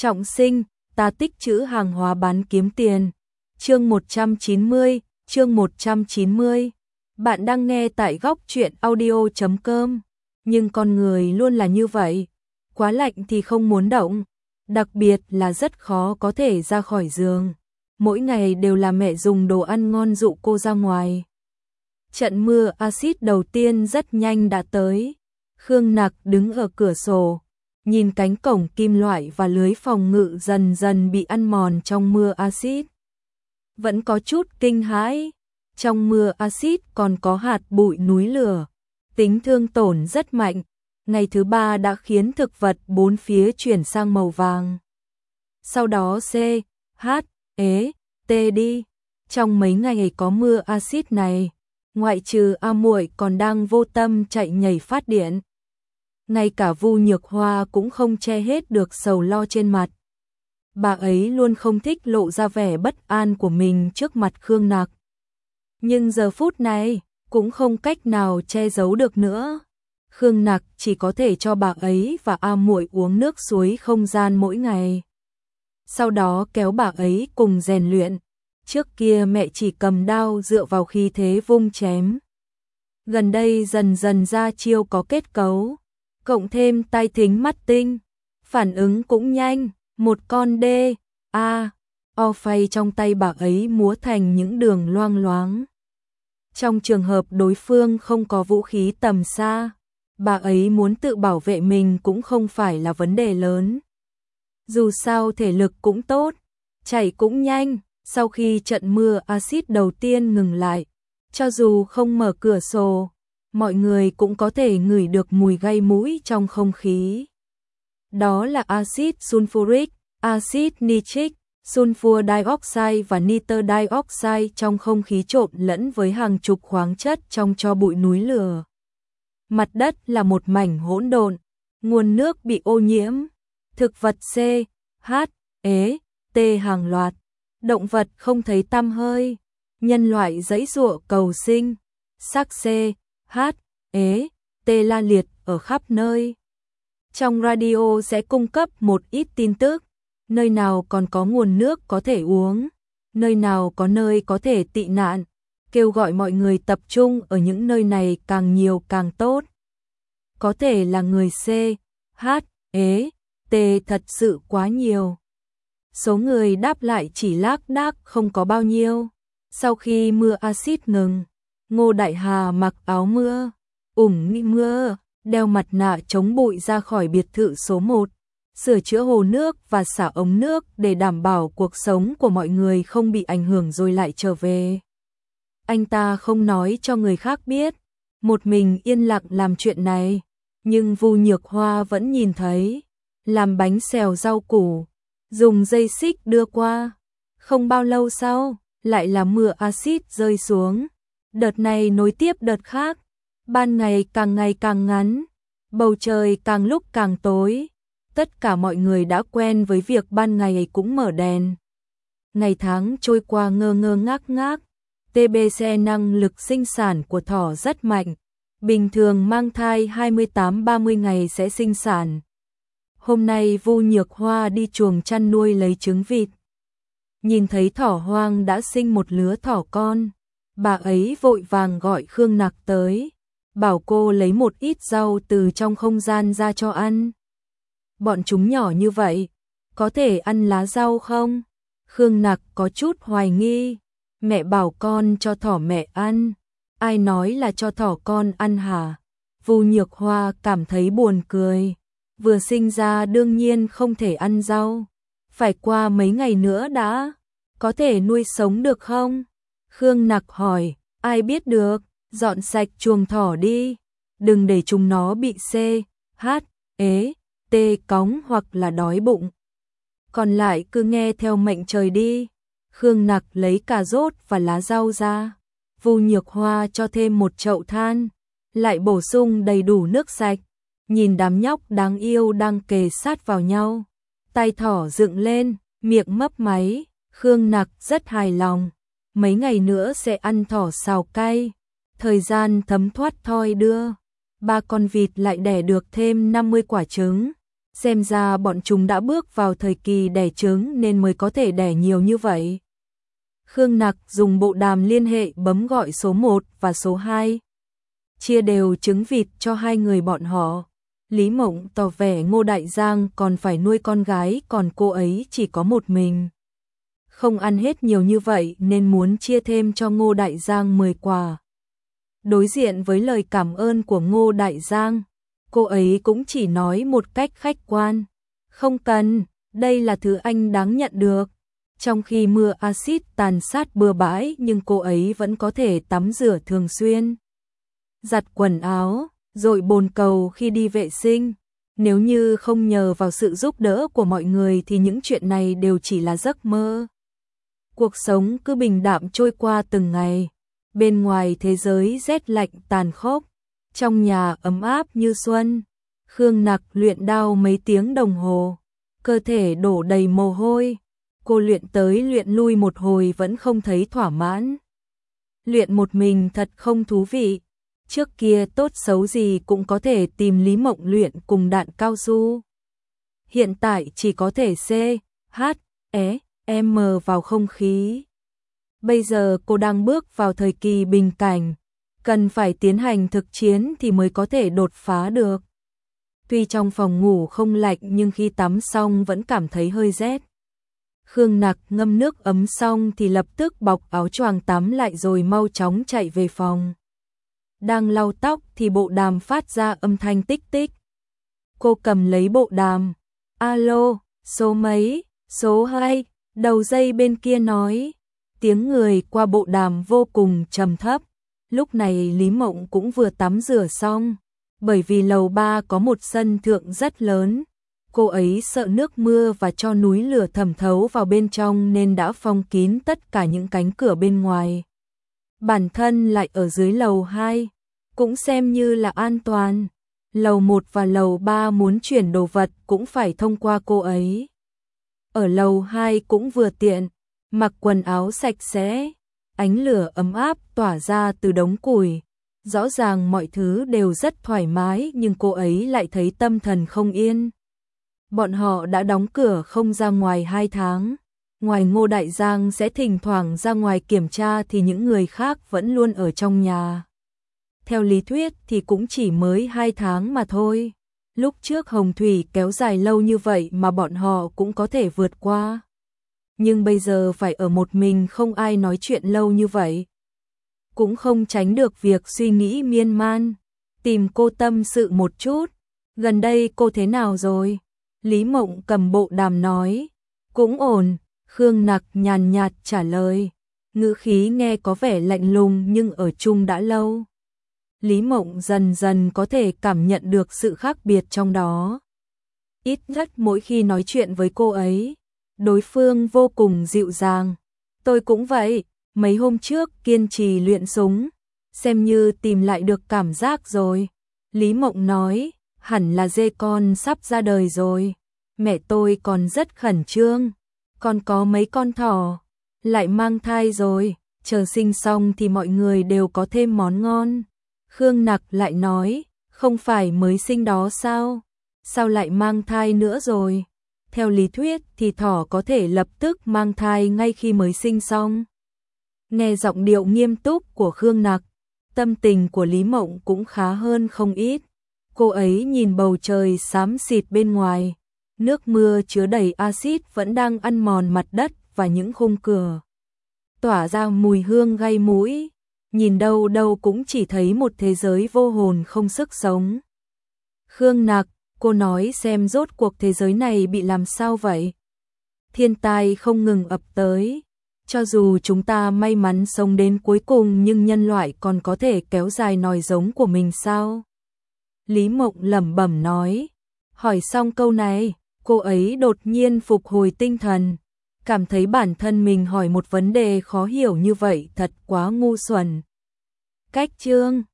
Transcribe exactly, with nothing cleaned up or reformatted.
Trọng sinh, ta tích trữ hàng hóa bán kiếm tiền. Chương một trăm chín mươi, chương một trăm chín mươi. Bạn đang nghe tại góc truyện audio chấm com. Nhưng con người luôn là như vậy, quá lạnh thì không muốn động, đặc biệt là rất khó có thể ra khỏi giường. Mỗi ngày đều là mẹ dùng đồ ăn ngon dụ cô ra ngoài. Trận mưa axit đầu tiên rất nhanh đã tới. Khương Nặc đứng ở cửa sổ, nhìn cánh cổng kim loại và lưới phòng ngự dần dần bị ăn mòn trong mưa axit. Vẫn có chút kinh hãi, trong mưa axit còn có hạt bụi núi lửa, tính thương tổn rất mạnh. Ngày thứ ba đã khiến thực vật bốn phía chuyển sang màu vàng. Sau đó C, H, E, T đi. Trong mấy ngày có mưa axit này, ngoại trừ A Muội còn đang vô tâm chạy nhảy phát điện, ngay cả Vu Nhược Hoa cũng không che hết được sầu lo trên mặt. Bà ấy luôn không thích lộ ra vẻ bất an của mình trước mặt Khương Nặc. Nhưng giờ phút này, cũng không cách nào che giấu được nữa. Khương Nặc chỉ có thể cho bà ấy và A Muội uống nước suối không gian mỗi ngày. Sau đó kéo bà ấy cùng rèn luyện. Trước kia mẹ chỉ cầm đao dựa vào khí thế vung chém. Gần đây dần dần ra chiêu có kết cấu, cộng thêm tai thính mắt tinh, phản ứng cũng nhanh. Một con đê, a, o phay trong tay bà ấy múa thành những đường loang loáng. Trong trường hợp đối phương không có vũ khí tầm xa, bà ấy muốn tự bảo vệ mình cũng không phải là vấn đề lớn. Dù sao thể lực cũng tốt, chạy cũng nhanh. Sau khi trận mưa axit đầu tiên ngừng lại, cho dù không mở cửa sổ, mọi người cũng có thể ngửi được mùi gây mũi trong không khí. Đó là axit sulfuric, axit nitric, sulfur dioxide và nitơ dioxide trong không khí trộn lẫn với hàng chục khoáng chất trong tro bụi núi lửa. Mặt đất là một mảnh hỗn độn, nguồn nước bị ô nhiễm, thực vật C, H, E, T hàng loạt, động vật không thấy tăm hơi, nhân loại giãy giụa cầu sinh, xác C, H, E, T la liệt ở khắp nơi. Trong radio sẽ cung cấp một ít tin tức, nơi nào còn có nguồn nước có thể uống, nơi nào có nơi có thể tị nạn, kêu gọi mọi người tập trung ở những nơi này càng nhiều càng tốt. Có thể là người C, H, E, T thật sự quá nhiều. Số người đáp lại chỉ lác đác không có bao nhiêu. Sau khi mưa axit ngừng, Ngô Đại Hà mặc áo mưa, ủng mưa, đeo mặt nạ chống bụi ra khỏi biệt thự số một, sửa chữa hồ nước và xả ống nước để đảm bảo cuộc sống của mọi người không bị ảnh hưởng rồi lại trở về. Anh ta không nói cho người khác biết, một mình yên lặng làm chuyện này, nhưng Vu Nhược Hoa vẫn nhìn thấy, làm bánh xèo rau củ, dùng dây xích đưa qua. Không bao lâu sau, lại là mưa axit rơi xuống, đợt này nối tiếp đợt khác. Ban ngày càng ngày càng ngắn, bầu trời càng lúc càng tối. Tất cả mọi người đã quen với việc ban ngày cũng mở đèn. Ngày tháng trôi qua ngơ ngơ ngác ngác. tê bê xê năng lực sinh sản của thỏ rất mạnh. Bình thường mang thai hai mươi tám ba mươi ngày sẽ sinh sản. Hôm nay Vu Nhược Hoa đi chuồng chăn nuôi lấy trứng vịt. Nhìn thấy thỏ hoang đã sinh một lứa thỏ con, bà ấy vội vàng gọi Khương Nặc tới, bảo cô lấy một ít rau từ trong không gian ra cho ăn. Bọn chúng nhỏ như vậy, có thể ăn lá rau không? Khương Nặc có chút hoài nghi. Mẹ bảo con cho thỏ mẹ ăn. Ai nói là cho thỏ con ăn hả? Vu Nhược Hoa cảm thấy buồn cười. Vừa sinh ra đương nhiên không thể ăn rau. Phải qua mấy ngày nữa đã. Có thể nuôi sống được không? Khương Nặc hỏi. Ai biết được, dọn sạch chuồng thỏ đi. Đừng để chúng nó bị C, H, E, T cóng hoặc là đói bụng. Còn lại cứ nghe theo mệnh trời đi. Khương Nặc lấy cà rốt và lá rau ra. Vu Nhược Hoa cho thêm một chậu than, lại bổ sung đầy đủ nước sạch. Nhìn đám nhóc đáng yêu đang kề sát vào nhau, tay thỏ dựng lên, miệng mấp máy. Khương Nặc rất hài lòng. Mấy ngày nữa sẽ ăn thỏ xào cay. Thời gian thấm thoát thoi đưa. Ba con vịt lại đẻ được thêm năm mươi quả trứng. Xem ra bọn chúng đã bước vào thời kỳ đẻ trứng nên mới có thể đẻ nhiều như vậy. Khương Nặc dùng bộ đàm liên hệ bấm gọi số một và số hai. Chia đều trứng vịt cho hai người bọn họ. Lý Mộng tỏ vẻ Ngô Đại Giang còn phải nuôi con gái, còn cô ấy chỉ có một mình. Không ăn hết nhiều như vậy nên muốn chia thêm cho Ngô Đại Giang mười quả. Đối diện với lời cảm ơn của Ngô Đại Giang, cô ấy cũng chỉ nói một cách khách quan. Không cần, đây là thứ anh đáng nhận được. Trong khi mưa axit tàn sát bừa bãi nhưng cô ấy vẫn có thể tắm rửa thường xuyên, giặt quần áo, dội bồn cầu khi đi vệ sinh. Nếu như không nhờ vào sự giúp đỡ của mọi người thì những chuyện này đều chỉ là giấc mơ. Cuộc sống cứ bình đạm trôi qua từng ngày. Bên ngoài thế giới rét lạnh tàn khốc, trong nhà ấm áp như xuân. Khương Nặc luyện đao mấy tiếng đồng hồ, cơ thể đổ đầy mồ hôi. Cô luyện tới luyện lui một hồi vẫn không thấy thỏa mãn. Luyện một mình thật không thú vị. Trước kia tốt xấu gì cũng có thể tìm Lý Mộng luyện cùng đạn cao su. Hiện tại chỉ có thể C, H, E, M vào không khí. Bây giờ cô đang bước vào thời kỳ bình cảnh, cần phải tiến hành thực chiến thì mới có thể đột phá được. Tuy trong phòng ngủ không lạnh nhưng khi tắm xong vẫn cảm thấy hơi rét. Khương Nặc ngâm nước ấm xong thì lập tức bọc áo choàng tắm lại rồi mau chóng chạy về phòng. Đang lau tóc thì bộ đàm phát ra âm thanh tích tích. Cô cầm lấy bộ đàm. Alo, số mấy? Số hai, đầu dây bên kia nói. Tiếng người qua bộ đàm vô cùng trầm thấp. Lúc này Lý Mộng cũng vừa tắm rửa xong. Bởi vì lầu ba có một sân thượng rất lớn. Cô ấy sợ nước mưa và cho núi lửa thẩm thấu vào bên trong nên đã phong kín tất cả những cánh cửa bên ngoài. Bản thân lại ở dưới lầu hai, cũng xem như là an toàn. Lầu một và lầu ba muốn chuyển đồ vật cũng phải thông qua cô ấy. Ở lầu hai cũng vừa tiện, mặc quần áo sạch sẽ, ánh lửa ấm áp tỏa ra từ đống củi. Rõ ràng mọi thứ đều rất thoải mái nhưng cô ấy lại thấy tâm thần không yên. Bọn họ đã đóng cửa không ra ngoài hai tháng. Ngoài Ngô Đại Giang sẽ thỉnh thoảng ra ngoài kiểm tra thì những người khác vẫn luôn ở trong nhà. Theo lý thuyết thì cũng chỉ mới hai tháng mà thôi. Lúc trước hồng thủy kéo dài lâu như vậy mà bọn họ cũng có thể vượt qua. Nhưng bây giờ phải ở một mình không ai nói chuyện lâu như vậy. Cũng không tránh được việc suy nghĩ miên man. Tìm cô tâm sự một chút. Gần đây cô thế nào rồi? Lý Mộng cầm bộ đàm nói. Cũng ổn. Khương Nặc nhàn nhạt trả lời. Ngữ khí nghe có vẻ lạnh lùng nhưng ở chung đã lâu. Lý Mộng dần dần có thể cảm nhận được sự khác biệt trong đó. Ít nhất mỗi khi nói chuyện với cô ấy, đối phương vô cùng dịu dàng. Tôi cũng vậy, mấy hôm trước kiên trì luyện súng, xem như tìm lại được cảm giác rồi. Lý Mộng nói, hẳn là dê con sắp ra đời rồi. Mẹ tôi còn rất khẩn trương, còn có mấy con thỏ, lại mang thai rồi, chờ sinh xong thì mọi người đều có thêm món ngon. Khương Nặc lại nói, không phải mới sinh đó sao? Sao lại mang thai nữa rồi? Theo lý thuyết thì thỏ có thể lập tức mang thai ngay khi mới sinh xong. Nghe giọng điệu nghiêm túc của Khương Nặc, tâm tình của Lý Mộng cũng khá hơn không ít. Cô ấy nhìn bầu trời xám xịt bên ngoài, nước mưa chứa đầy axit vẫn đang ăn mòn mặt đất và những khung cửa, tỏa ra mùi hương gây mũi. Nhìn đâu đâu cũng chỉ thấy một thế giới vô hồn không sức sống. Khương Nặc, cô nói xem rốt cuộc thế giới này bị làm sao vậy? Thiên tai không ngừng ập tới. Cho dù chúng ta may mắn sống đến cuối cùng nhưng nhân loại còn có thể kéo dài nòi giống của mình sao? Lý Mộng lẩm bẩm nói. Hỏi xong câu này, cô ấy đột nhiên phục hồi tinh thần. Cảm thấy bản thân mình hỏi một vấn đề khó hiểu như vậy thật quá ngu xuẩn. Cách chương